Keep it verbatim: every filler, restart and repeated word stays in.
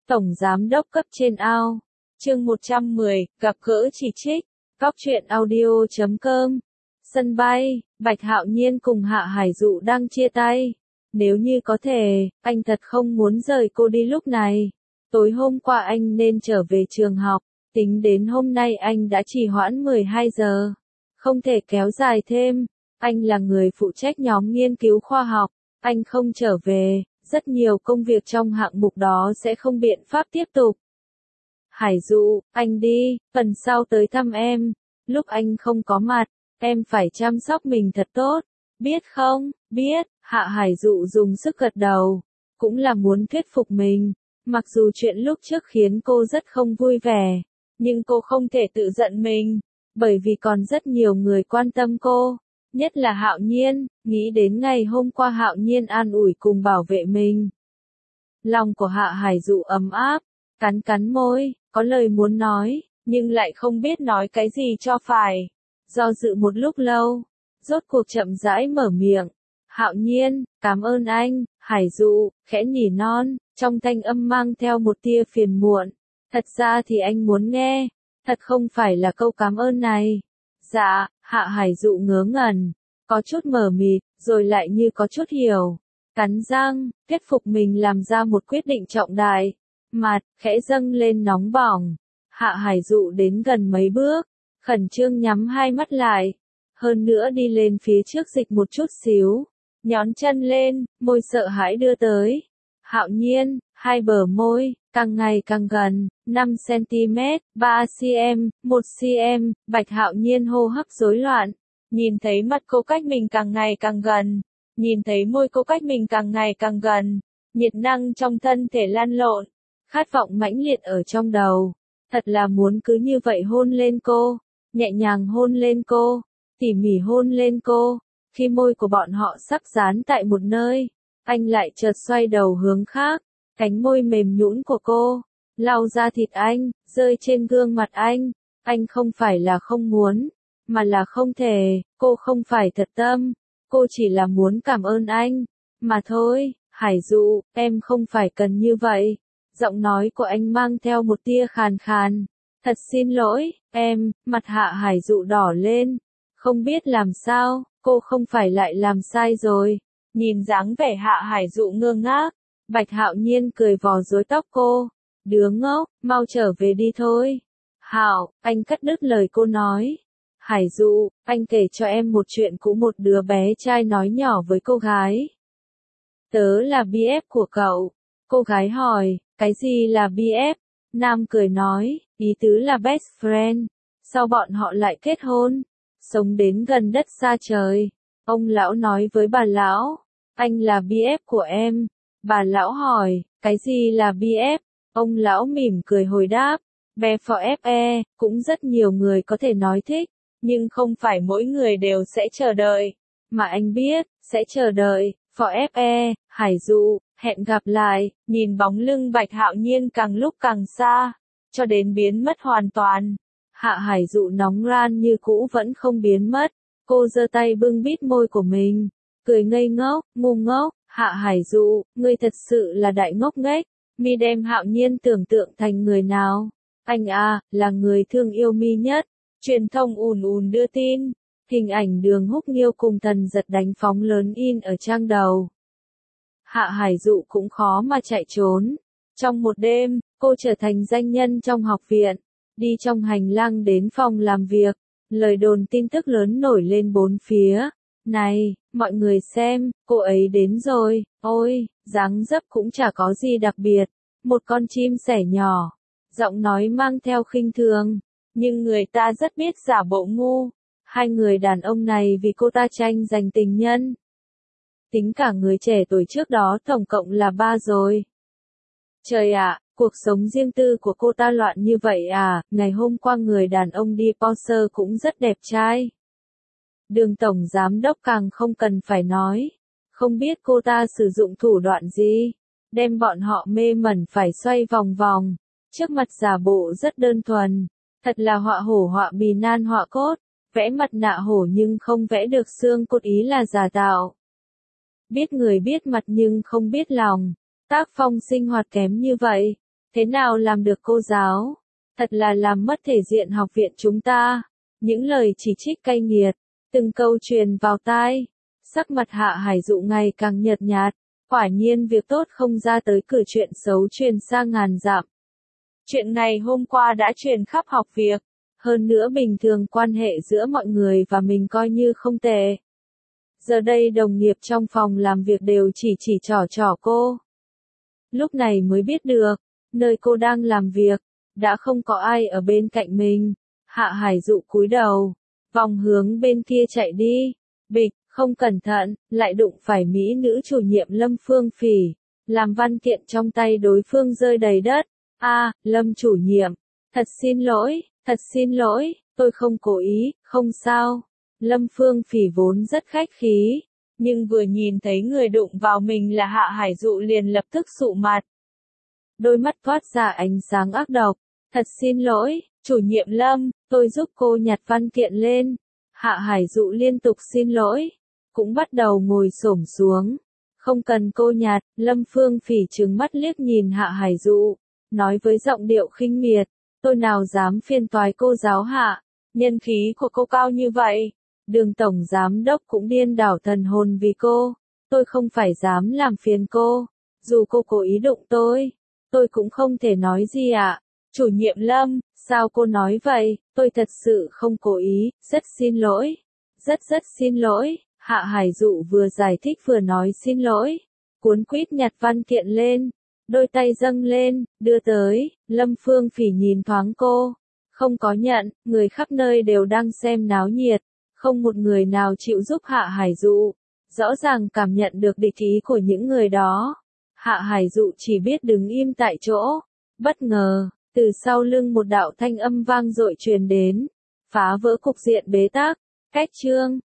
Tổng giám đốc cấp trên ao. Chương một trăm mười, gặp gỡ chỉ trích. Góc truyện audio chấm com. Sân bay, Bạch Hạo Nhiên cùng Hạ Hải Dụ đang chia tay. Nếu như có thể, anh thật không muốn rời cô đi lúc này. Tối hôm qua anh nên trở về trường học, tính đến hôm nay anh đã trì hoãn mười hai giờ. Không thể kéo dài thêm, anh là người phụ trách nhóm nghiên cứu khoa học, anh không trở về, rất nhiều công việc trong hạng mục đó sẽ không biện pháp tiếp tục. Hải Dụ, anh đi, phần sau tới thăm em, lúc anh không có mặt, em phải chăm sóc mình thật tốt, biết không, biết, Hạ Hải Dụ dùng sức gật đầu, cũng là muốn thuyết phục mình, mặc dù chuyện lúc trước khiến cô rất không vui vẻ, nhưng cô không thể tự giận mình, bởi vì còn rất nhiều người quan tâm cô, nhất là Hạo Nhiên, nghĩ đến ngày hôm qua Hạo Nhiên an ủi cùng bảo vệ mình. Lòng của Hạ Hải Dụ ấm áp, cắn cắn môi, có lời muốn nói, nhưng lại không biết nói cái gì cho phải. Do dự một lúc lâu, rốt cuộc chậm rãi mở miệng. Hạo Nhiên, cảm ơn anh, Hải Dụ, khẽ nỉ non, trong thanh âm mang theo một tia phiền muộn. Thật ra thì anh muốn nghe, thật không phải là câu cảm ơn này. Dạ, Hạ Hải Dụ ngớ ngẩn, có chút mờ mịt, rồi lại như có chút hiểu. Cắn răng, thuyết phục mình làm ra một quyết định trọng đại. Mặt, khẽ dâng lên nóng bỏng. Hạ Hải Dụ đến gần mấy bước, khẩn trương nhắm hai mắt lại. Hơn nữa đi lên phía trước dịch một chút xíu. Nhón chân lên, môi sợ hãi đưa tới. Hạo Nhiên, hai bờ môi, càng ngày càng gần, năm xăng-ti-mét, ba xăng-ti-mét, một xăng-ti-mét, Bạch Hạo Nhiên hô hấp rối loạn. Nhìn thấy mặt cô cách mình càng ngày càng gần. Nhìn thấy môi cô cách mình càng ngày càng gần. Nhiệt năng trong thân thể lan lộn. Khát vọng mãnh liệt ở trong đầu. Thật là muốn cứ như vậy hôn lên cô. Nhẹ nhàng hôn lên cô. Tỉ mỉ hôn lên cô. Khi môi của bọn họ sắp dán tại một nơi, anh lại chợt xoay đầu hướng khác, cánh môi mềm nhũn của cô, lau ra thịt anh, rơi trên gương mặt anh. Anh không phải là không muốn, mà là không thể, cô không phải thật tâm, cô chỉ là muốn cảm ơn anh, mà thôi. Hải Dụ, em không phải cần như vậy. Giọng nói của anh mang theo một tia khàn khàn. Thật xin lỗi, em, mặt Hạ Hải Dụ đỏ lên, không biết làm sao. Cô không phải lại làm sai rồi. Nhìn dáng vẻ Hạ Hải Dụ ngơ ngác, Bạch Hạo Nhiên cười vò rối tóc cô. Đứa ngốc, mau trở về đi thôi. Hạo, anh cắt đứt lời cô nói. Hải Dụ, anh kể cho em một chuyện của một đứa bé trai nói nhỏ với cô gái. Tớ là bê ép của cậu. Cô gái hỏi, cái gì là bê ép? Nam cười nói, ý tứ là best friend. Sau bọn họ lại kết hôn. Sống đến gần đất xa trời. Ông lão nói với bà lão, anh là bê ép của em. Bà lão hỏi, cái gì là bê ép? Ông lão mỉm cười hồi đáp, bê-ép-e, cũng rất nhiều người có thể nói thích, nhưng không phải mỗi người đều sẽ chờ đợi. Mà anh biết, sẽ chờ đợi, bê-ép-e, Hải Dụ, hẹn gặp lại, nhìn bóng lưng Bạch Hạo Nhiên càng lúc càng xa, cho đến biến mất hoàn toàn. Hạ Hải Dụ nóng ran như cũ vẫn không biến mất, cô giơ tay bưng bít môi của mình, cười ngây ngốc, ngu ngốc. Hạ Hải Dụ, ngươi thật sự là đại ngốc nghếch, mi đem Hạo Nhiên tưởng tượng thành người nào? Anh à, là người thương yêu mi nhất. Truyền thông ùn ùn đưa tin, hình ảnh Đường Húc Nghiêu cùng Tần Giật đánh phóng lớn in ở trang đầu. Hạ Hải Dụ cũng khó mà chạy trốn. Trong một đêm, cô trở thành danh nhân trong học viện. Đi trong hành lang đến phòng làm việc, lời đồn tin tức lớn nổi lên bốn phía. Này, mọi người xem, cô ấy đến rồi, ôi, dáng dấp cũng chả có gì đặc biệt. Một con chim sẻ nhỏ, giọng nói mang theo khinh thường, nhưng người ta rất biết giả bộ ngu. Hai người đàn ông này vì cô ta tranh giành tình nhân. Tính cả người trẻ tuổi trước đó tổng cộng là ba rồi. Trời ạ! Cuộc sống riêng tư của cô ta loạn như vậy à, ngày hôm qua người đàn ông đi Porsche cũng rất đẹp trai. Đường tổng giám đốc càng không cần phải nói. Không biết cô ta sử dụng thủ đoạn gì, đem bọn họ mê mẩn phải xoay vòng vòng, trước mặt giả bộ rất đơn thuần. Thật là họa hổ họa bì nan họa cốt, vẽ mặt nạ hổ nhưng không vẽ được xương cốt, ý là giả tạo. Biết người biết mặt nhưng không biết lòng, tác phong sinh hoạt kém như vậy. Thế nào làm được cô giáo? Thật là làm mất thể diện học viện chúng ta. Những lời chỉ trích cay nghiệt, từng câu truyền vào tai. Sắc mặt Hạ Hải Dụ ngày càng nhợt nhạt. Quả nhiên việc tốt không ra tới cửa, chuyện xấu truyền sang ngàn dặm. Chuyện ngày hôm qua đã truyền khắp học việc. Hơn nữa bình thường quan hệ giữa mọi người và mình coi như không tệ. Giờ đây đồng nghiệp trong phòng làm việc đều chỉ chỉ trỏ trỏ cô. Lúc này mới biết được, nơi cô đang làm việc, đã không có ai ở bên cạnh mình. Hạ Hải Dụ cúi đầu, vòng hướng bên kia chạy đi. Bịch, không cẩn thận, lại đụng phải mỹ nữ chủ nhiệm Lâm Phương Phỉ. Làm văn kiện trong tay đối phương rơi đầy đất. A, Lâm chủ nhiệm, thật xin lỗi, thật xin lỗi, tôi không cố ý, không sao. Lâm Phương Phỉ vốn rất khách khí, nhưng vừa nhìn thấy người đụng vào mình là Hạ Hải Dụ liền lập tức sụ mặt. Đôi mắt toát ra ánh sáng ác độc. Thật xin lỗi, chủ nhiệm Lâm, tôi giúp cô nhặt văn kiện lên. Hạ Hải Dụ liên tục xin lỗi, cũng bắt đầu ngồi xổm xuống. Không cần cô nhặt. Lâm Phương Phỉ trừng mắt liếc nhìn Hạ Hải Dụ, nói với giọng điệu khinh miệt, tôi nào dám phiền toái cô giáo Hạ, nhân khí của cô cao như vậy. Đường tổng giám đốc cũng điên đảo thần hồn vì cô, tôi không phải dám làm phiền cô, dù cô cố ý đụng tôi, tôi cũng không thể nói gì ạ. Chủ nhiệm Lâm, sao cô nói vậy, tôi thật sự không cố ý, rất xin lỗi, rất rất xin lỗi. Hạ Hải Dụ vừa giải thích vừa nói xin lỗi, cuốn quýt nhặt văn kiện lên, đôi tay dâng lên, đưa tới. Lâm Phương Phỉ nhìn thoáng cô, không có nhận, người khắp nơi đều đang xem náo nhiệt, không một người nào chịu giúp Hạ Hải Dụ, rõ ràng cảm nhận được địch ý của những người đó. Hạ Hải Dụ chỉ biết đứng im tại chỗ. Bất ngờ, từ sau lưng một đạo thanh âm vang dội truyền đến, phá vỡ cục diện bế tắc. Cách chương